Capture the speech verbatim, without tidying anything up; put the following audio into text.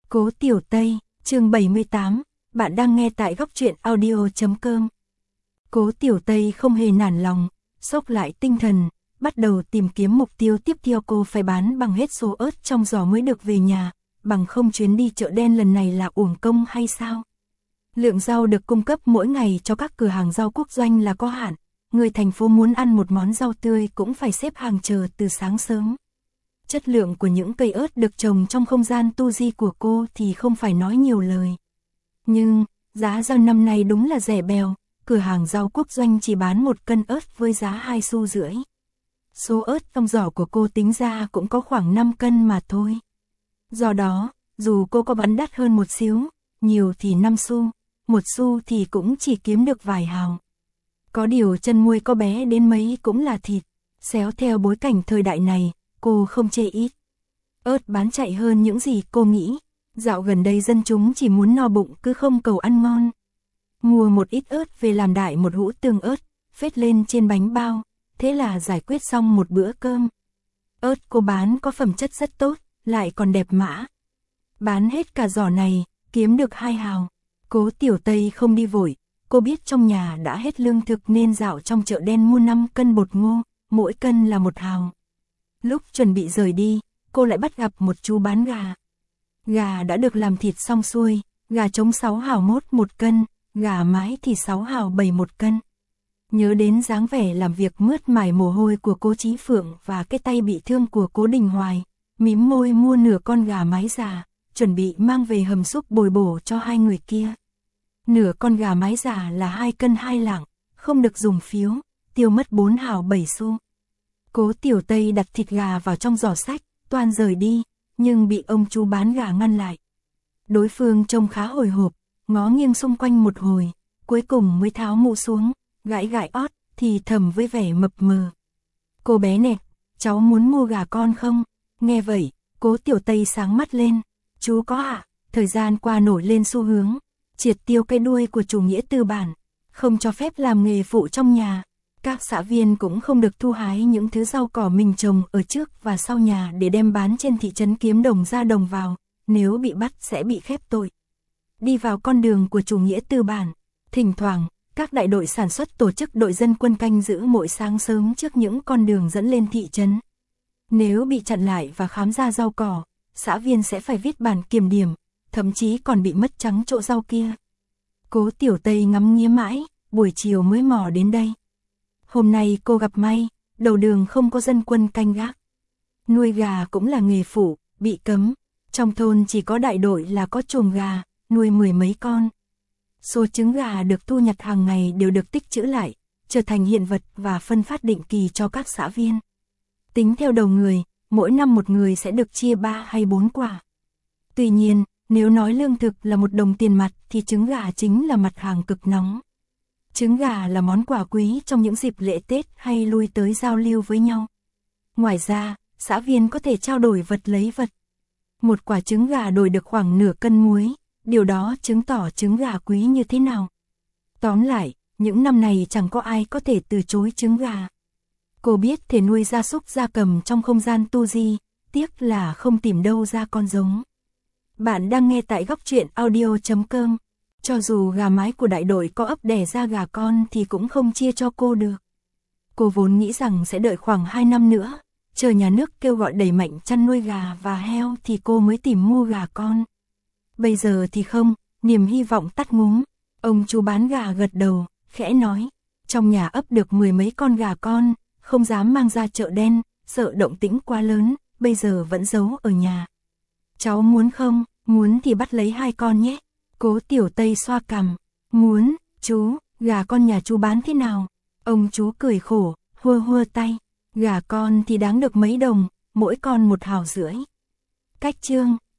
Cố Tiểu Tây, chương bảy mươi tám, bạn đang nghe tại góc truyện audio chấm com. Cố Tiểu Tây không hề nản lòng, xốc lại tinh thần, bắt đầu tìm kiếm mục tiêu tiếp theo. Cô phải bán bằng hết số ớt trong giỏ mới được về nhà, bằng không chuyến đi chợ đen lần này là uổng công hay sao? Lượng rau được cung cấp mỗi ngày cho các cửa hàng rau quốc doanh là có hạn, người thành phố muốn ăn một món rau tươi cũng phải xếp hàng chờ từ sáng sớm. Chất lượng của những cây ớt được trồng trong không gian tu di của cô thì không phải nói nhiều lời. Nhưng, giá rau năm nay đúng là rẻ bèo, cửa hàng rau quốc doanh chỉ bán một cân ớt với giá hai xu rưỡi. Số ớt trong giỏ của cô tính ra cũng có khoảng năm cân mà thôi. Do đó, dù cô có bán đắt hơn một xíu, nhiều thì năm xu, một xu thì cũng chỉ kiếm được vài hào. Có điều chân muôi có bé đến mấy cũng là thịt, xéo theo bối cảnh thời đại này, cô không chê ít. Ớt bán chạy hơn những gì cô nghĩ, dạo gần đây dân chúng chỉ muốn no bụng cứ không cầu ăn ngon. Mua một ít ớt về làm đại một hũ tương ớt, phết lên trên bánh bao, thế là giải quyết xong một bữa cơm. Ớt cô bán có phẩm chất rất tốt, lại còn đẹp mã. Bán hết cả giỏ này, kiếm được hai hào. Cố Tiểu Tây không đi vội, cô biết trong nhà đã hết lương thực nên dạo trong chợ đen mua năm cân bột ngô, mỗi cân là một hào. Lúc chuẩn bị rời đi, cô lại bắt gặp một chú bán gà. Gà đã được làm thịt xong xuôi, gà trống sáu hào mốt một cân, gà mái thì sáu hào bảy một cân. Nhớ đến dáng vẻ làm việc mướt mải mồ hôi của Cố Chí Phượng và cái tay bị thương của Cố Đình Hoài, mím môi mua nửa con gà mái già, chuẩn bị mang về hầm súp bồi bổ cho hai người kia. Nửa con gà mái già là hai cân hai lạng, không được dùng phiếu, tiêu mất bốn hào bảy xu. Cố Tiểu Tây đặt thịt gà vào trong giỏ sách, toan rời đi, nhưng bị ông chú bán gà ngăn lại. Đối phương trông khá hồi hộp, ngó nghiêng xung quanh một hồi, cuối cùng mới tháo mũ xuống, gãi gãi ót, thì thầm với vẻ mập mờ. Cô bé nè, cháu muốn mua gà con không? Nghe vậy, Cố Tiểu Tây sáng mắt lên. Chú có ạ, à? Thời gian qua nổi lên xu hướng, triệt tiêu cái đuôi của chủ nghĩa tư bản, không cho phép làm nghề phụ trong nhà. Các xã viên cũng không được thu hái những thứ rau cỏ mình trồng ở trước và sau nhà để đem bán trên thị trấn kiếm đồng ra đồng vào, nếu bị bắt sẽ bị khép tội. Đi vào con đường của chủ nghĩa tư bản, thỉnh thoảng, các đại đội sản xuất tổ chức đội dân quân canh giữ mỗi sáng sớm trước những con đường dẫn lên thị trấn. Nếu bị chặn lại và khám ra rau cỏ, xã viên sẽ phải viết bản kiểm điểm, thậm chí còn bị mất trắng chỗ rau kia. Cố Tiểu Tây ngắm nghía mãi, buổi chiều mới mò đến đây. Hôm nay cô gặp may, đầu đường không có dân quân canh gác. Nuôi gà cũng là nghề phụ, bị cấm. Trong thôn chỉ có đại đội là có chuồng gà, nuôi mười mấy con. Số trứng gà được thu nhặt hàng ngày đều được tích trữ lại, trở thành hiện vật và phân phát định kỳ cho các xã viên. Tính theo đầu người, mỗi năm một người sẽ được chia ba hay bốn quả. Tuy nhiên, nếu nói lương thực là một đồng tiền mặt thì trứng gà chính là mặt hàng cực nóng. Trứng gà là món quà quý trong những dịp lễ Tết hay lui tới giao lưu với nhau. Ngoài ra, xã viên có thể trao đổi vật lấy vật. Một quả trứng gà đổi được khoảng nửa cân muối, điều đó chứng tỏ trứng gà quý như thế nào. Tóm lại, những năm này chẳng có ai có thể từ chối trứng gà. Cô biết thể nuôi gia súc gia cầm trong không gian tu di, tiếc là không tìm đâu ra con giống. Bạn đang nghe tại góc truyện audio chấm com. Cho dù gà mái của đại đội có ấp đẻ ra gà con thì cũng không chia cho cô được. Cô vốn nghĩ rằng sẽ đợi khoảng hai năm nữa, chờ nhà nước kêu gọi đẩy mạnh chăn nuôi gà và heo thì cô mới tìm mua gà con. Bây giờ thì không, niềm hy vọng tắt ngúm. Ông chú bán gà gật đầu, khẽ nói, trong nhà ấp được mười mấy con gà con, không dám mang ra chợ đen, sợ động tĩnh quá lớn, bây giờ vẫn giấu ở nhà. Cháu muốn không? Muốn thì bắt lấy hai con nhé. Cố Tiểu Tây xoa cằm. Muốn, chú, gà con nhà chú bán thế nào? Ông chú cười khổ, hua hua tay. Gà con thì đáng được mấy đồng, mỗi con một hào rưỡi. Cách chương.